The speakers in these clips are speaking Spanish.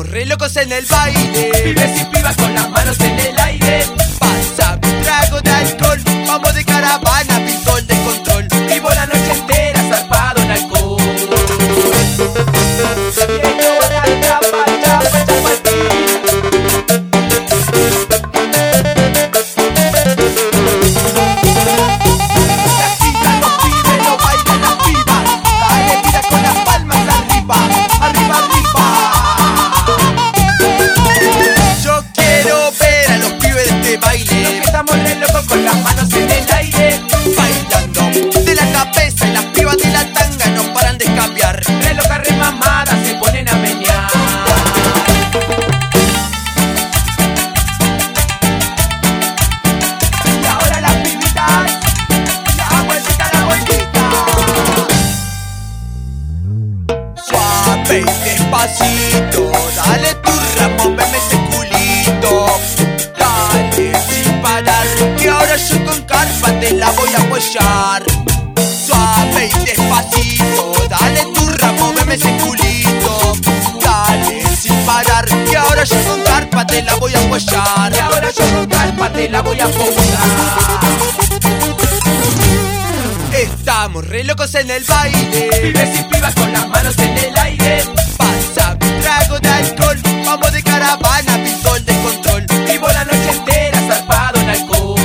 Estamos re locos en el baile, Pibes y pibas con las manos en el aire. pasa un trago de alcohol, vamos de caravana, pistón de control. Vivo la noche entera zarpado en alcohol. Viene hora de chapa, chapa, La agita los pibes, lo bailan las pibas. Dale, tira con las palmas arriba, arriba, arriba. Yo quiero ver a los pibes de este baile, Estamos re locos con las manos en el aire. bailando de la cabeza y las pibas de la tanga no paran de cambiar. Re loca, re mamada, se ponen a menear. Y ahora las pibitas, la vueltita, la vueltita. Suave y despacito, dale tu ramo, meme ese culito. Dale sin parar, que ahora yo con carpa te la voy a apoyar. Suave y despacito, dale tu ramo, meme ese culito. Dale sin parar, que ahora yo con carpa te la voy a apoyar. Y ahora yo con calma te la voy a posar. Estamos re locos en el baile, Pibes y pibas con las manos en el aire. pasa un trago de alcohol, vamos de caravana, pistón de control. Vivo la noche entera zarpado en alcohol.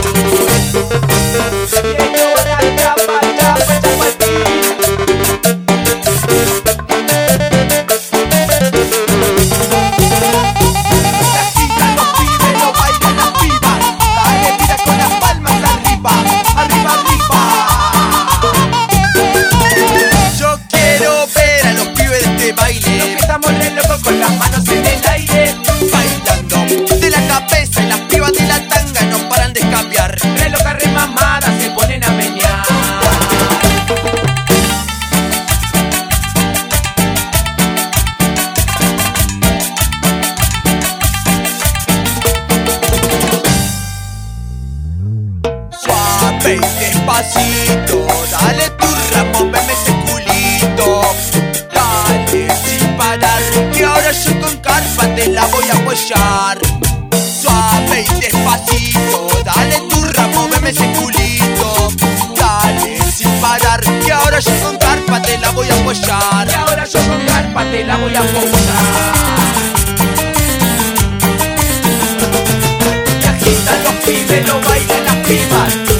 Viene hora de chapa, chapa, La agita los pibes, lo bailan las pibas. Dale, tira con las palmas arriba, arriba, arriba. Yo quiero ver a los pibes de este baile, Estamos re locos con las manos en el aire. bailando de la cabeza y las pibas de la tanga no paran de cambiar. Re loca, re mamada, se ponen a menear. Suave y despacito, dale tu ramo, meme ese culito. Dale sin parar, que ahora yo con carpa te la voy a apoyar. Suave y despacito, dale tu ramo, meme ese culito. Dale sin parar, que ahora yo con carpa te la voy a apoyar. Y ahora yo con carpa te la voy a posar. Y agitan los pibes, lo bailan las pibas.